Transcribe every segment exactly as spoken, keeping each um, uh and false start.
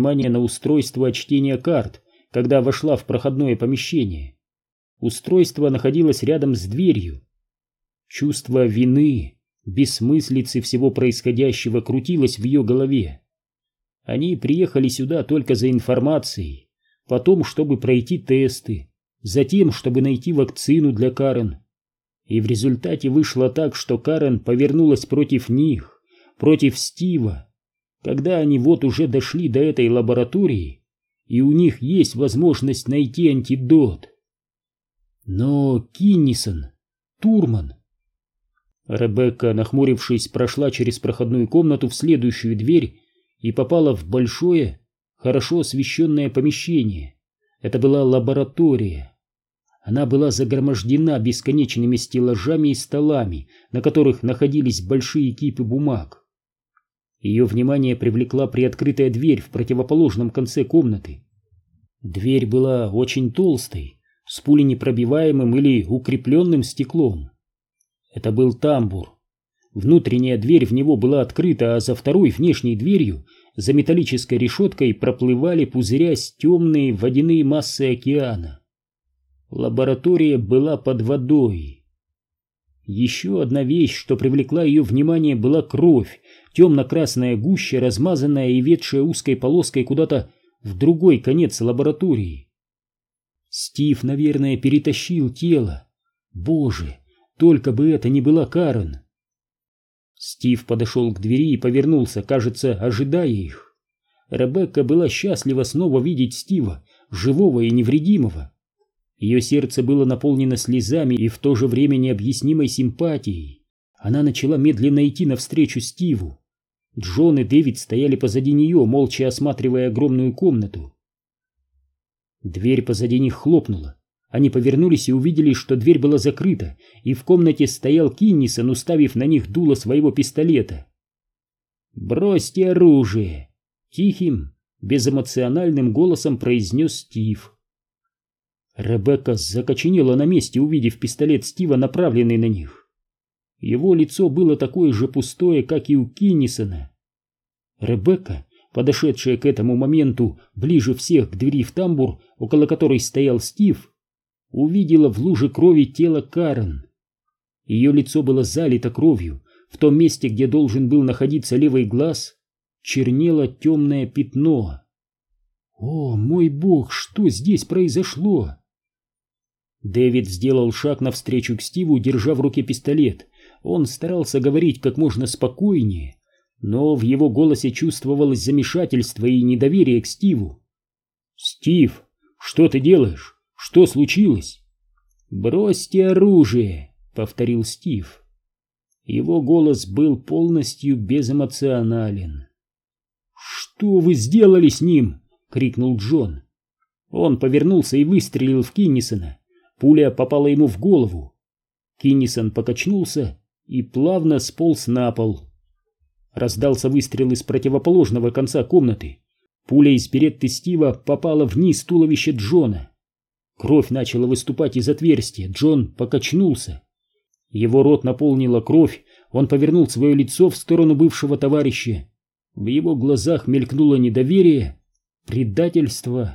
внимание на устройство чтения карт, когда вошла в проходное помещение. Устройство находилось рядом с дверью. Чувство вины, бессмыслицы всего происходящего крутилось в ее голове. Они приехали сюда только за информацией, потом, чтобы пройти тесты, затем, чтобы найти вакцину для Карен. И в результате вышло так, что Карен повернулась против них, против Стива, когда они вот уже дошли до этой лаборатории, и у них есть возможность найти антидот. Но Киннисон, Турман... Ребекка, нахмурившись, прошла через проходную комнату в следующую дверь и попала в большое, хорошо освещенное помещение. Это была лаборатория. Она была загромождена бесконечными стеллажами и столами, на которых находились большие кипы бумаг. Ее внимание привлекла приоткрытая дверь в противоположном конце комнаты. Дверь была очень толстой, с пуленепробиваемым или укрепленным стеклом. Это был тамбур. Внутренняя дверь в него была открыта, а за второй внешней дверью, за металлической решеткой, проплывали, пузырясь, темные водяные массы океана. Лаборатория была под водой. Еще одна вещь, что привлекла ее внимание, была кровь, темно-красная гуща, размазанная и ведшая узкой полоской куда-то в другой конец лаборатории. Стив, наверное, перетащил тело. Боже, только бы это не была Карен. Стив подошел к двери и повернулся, кажется, ожидая их. Ребекка была счастлива снова видеть Стива, живого и невредимого. Ее сердце было наполнено слезами и в то же время необъяснимой симпатией. Она начала медленно идти навстречу Стиву. Джон и Дэвид стояли позади нее, молча осматривая огромную комнату. Дверь позади них хлопнула. Они повернулись и увидели, что дверь была закрыта, и в комнате стоял Киннисон, уставив на них дуло своего пистолета. «Бросьте оружие!» — тихим, безэмоциональным голосом произнес Стив. Ребекка закоченела на месте, увидев пистолет Стива, направленный на них. Его лицо было такое же пустое, как и у Киннисона. Ребекка, подошедшая к этому моменту ближе всех к двери в тамбур, около которой стоял Стив, увидела в луже крови тело Карен. Ее лицо было залито кровью. В том месте, где должен был находиться левый глаз, чернело темное пятно. О, мой бог, что здесь произошло? Дэвид сделал шаг навстречу к Стиву, держа в руке пистолет. Он старался говорить как можно спокойнее, но в его голосе чувствовалось замешательство и недоверие к Стиву. «Стив, что ты делаешь? Что случилось?» «Бросьте оружие», — повторил Стив. Его голос был полностью безэмоционален. «Что вы сделали с ним?» — крикнул Джон. Он повернулся и выстрелил в Киннисона. Пуля попала ему в голову. Киннисон покачнулся и плавно сполз на пол. Раздался выстрел из противоположного конца комнаты. Пуля из беретты Стива попала вниз туловища Джона. Кровь начала выступать из отверстия. Джон покачнулся. Его рот наполнила кровь. Он повернул свое лицо в сторону бывшего товарища. В его глазах мелькнуло недоверие, предательство,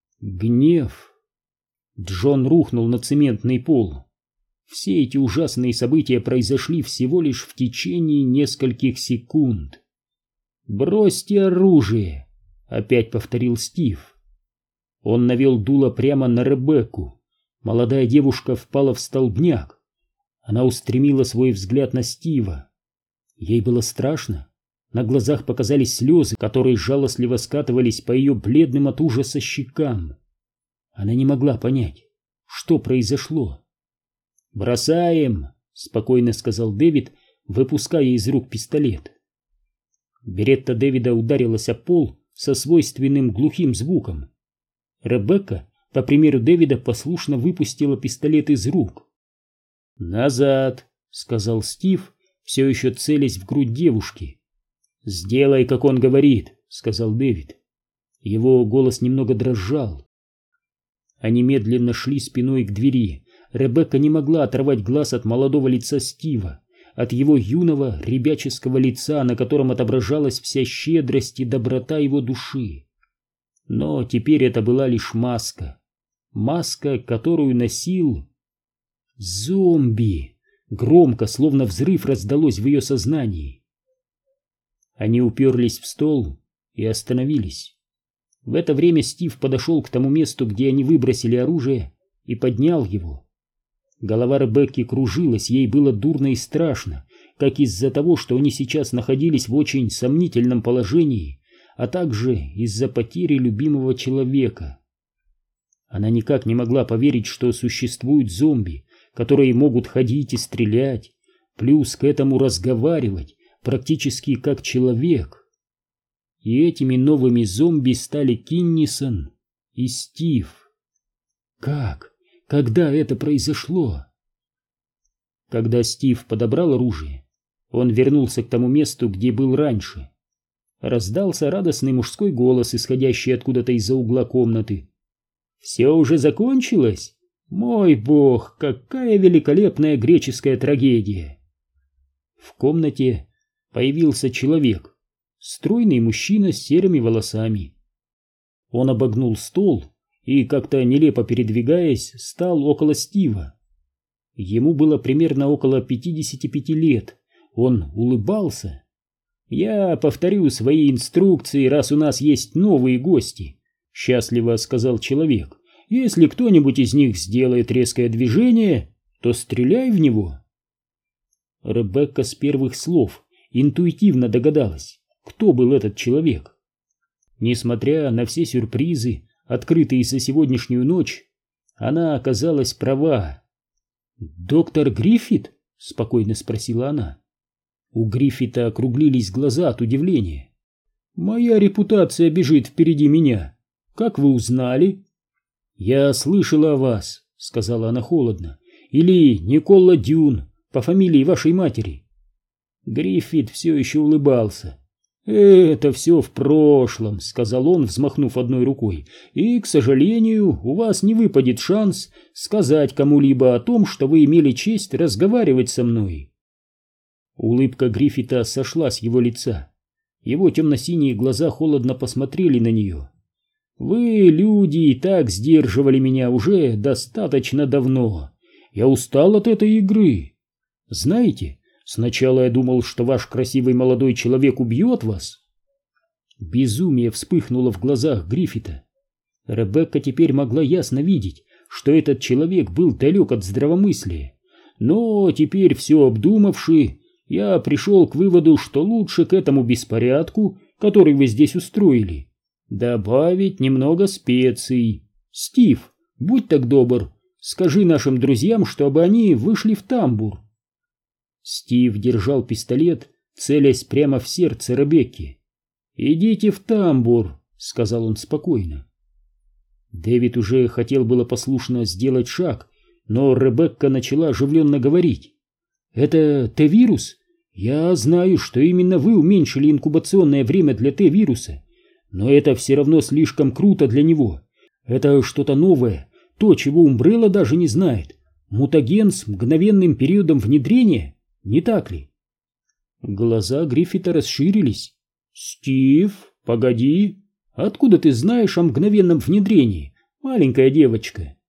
гнев. Джон рухнул на цементный пол. Все эти ужасные события произошли всего лишь в течение нескольких секунд. «Бросьте оружие!» — опять повторил Стив. Он навел дуло прямо на Ребекку. Молодая девушка впала в столбняк. Она устремила свой взгляд на Стива. Ей было страшно. На глазах показались слезы, которые жалостливо скатывались по ее бледным от ужаса щекам. Она не могла понять, что произошло. «Бросаем!» — спокойно сказал Дэвид, выпуская из рук пистолет. Беретта Дэвида ударилась о пол со свойственным глухим звуком. Ребекка, по примеру Дэвида, послушно выпустила пистолет из рук. «Назад!» — сказал Стив, все еще целясь в грудь девушки. «Сделай, как он говорит», — сказал Дэвид. Его голос немного дрожал. Они медленно шли спиной к двери. Ребекка не могла оторвать глаз от молодого лица Стива, от его юного ребяческого лица, на котором отображалась вся щедрость и доброта его души. Но теперь это была лишь маска. Маска, которую носил... Зомби! Громко, словно взрыв, раздалось в ее сознании. Они уперлись в стол и остановились. В это время Стив подошел к тому месту, где они выбросили оружие, и поднял его. Голова Ребекки кружилась, ей было дурно и страшно, как из-за того, что они сейчас находились в очень сомнительном положении, а также из-за потери любимого человека. Она никак не могла поверить, что существуют зомби, которые могут ходить и стрелять, плюс к этому разговаривать практически как человек. И этими новыми зомби стали Киннисон и Стив. Как? Когда это произошло? Когда Стив подобрал оружие, он вернулся к тому месту, где был раньше. Раздался радостный мужской голос, исходящий откуда-то из-за угла комнаты. «Все уже закончилось? Мой бог, какая великолепная греческая трагедия!» В комнате появился человек, стройный мужчина с серыми волосами. Он обогнул стол и, как-то нелепо передвигаясь, стал около Стива. Ему было примерно около пятидесяти пяти лет. Он улыбался. «Я повторю свои инструкции, раз у нас есть новые гости», — счастливо сказал человек. «Если кто-нибудь из них сделает резкое движение, то стреляй в него». Ребекка с первых слов интуитивно догадалась, кто был этот человек. Несмотря на все сюрпризы, открытые за сегодняшнюю ночь, она оказалась права. «Доктор Гриффит?» — спокойно спросила она. У Гриффита округлились глаза от удивления. «Моя репутация бежит впереди меня. Как вы узнали?» «Я слышала о вас», — сказала она холодно. «Или Никола Дюн, по фамилии вашей матери». Гриффит все еще улыбался. «Это все в прошлом», — сказал он, взмахнув одной рукой. «И, к сожалению, у вас не выпадет шанс сказать кому-либо о том, что вы имели честь разговаривать со мной». Улыбка Гриффита сошла с его лица. Его темно-синие глаза холодно посмотрели на нее. «Вы, люди, и так сдерживали меня уже достаточно давно. Я устал от этой игры. Знаете, сначала я думал, что ваш красивый молодой человек убьет вас». Безумие вспыхнуло в глазах Гриффита. Ребекка теперь могла ясно видеть, что этот человек был далек от здравомыслия. Но теперь, все обдумавши, я пришел к выводу, что лучше к этому беспорядку, который вы здесь устроили, добавить немного специй. Стив, будь так добр, скажи нашим друзьям, чтобы они вышли в тамбур. Стив держал пистолет, целясь прямо в сердце Ребекки. «Идите в тамбур», — сказал он спокойно. Дэвид уже хотел было послушно сделать шаг, но Ребекка начала оживленно говорить. «Это Т-вирус? Я знаю, что именно вы уменьшили инкубационное время для Т-вируса, но это все равно слишком круто для него. Это что-то новое, то, чего Умбрелла даже не знает. Мутаген с мгновенным периодом внедрения, не так ли?» Глаза Гриффита расширились. «Стив, погоди, откуда ты знаешь о мгновенном внедрении, маленькая девочка?»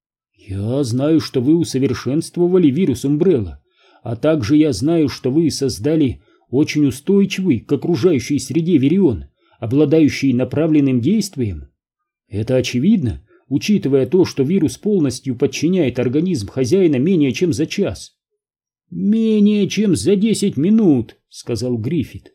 «Я знаю, что вы усовершенствовали вирус Умбрелла, а также я знаю, что вы создали очень устойчивый к окружающей среде вирион, обладающий направленным действием. Это очевидно, учитывая то, что вирус полностью подчиняет организм хозяина менее чем за час». «Менее чем за десять минут», — сказал Гриффит.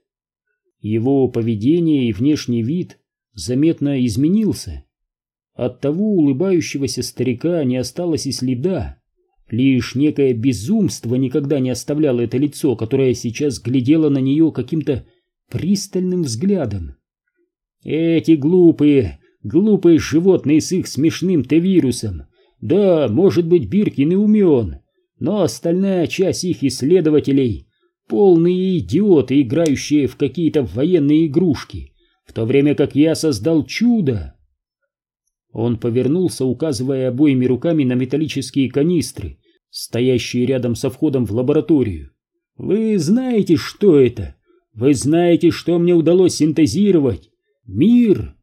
Его поведение и внешний вид заметно изменился. От того улыбающегося старика не осталось и следа. Лишь некое безумство никогда не оставляло это лицо, которое сейчас глядело на нее каким-то пристальным взглядом. «Эти глупые, глупые животные с их смешным Т-вирусом. Да, может быть, Биркин и умен, но остальная часть их исследователей — полные идиоты, играющие в какие-то военные игрушки, в то время как я создал чудо». Он повернулся, указывая обоими руками на металлические канистры, стоящие рядом со входом в лабораторию. «Вы знаете, что это? Вы знаете, что мне удалось синтезировать? Мир,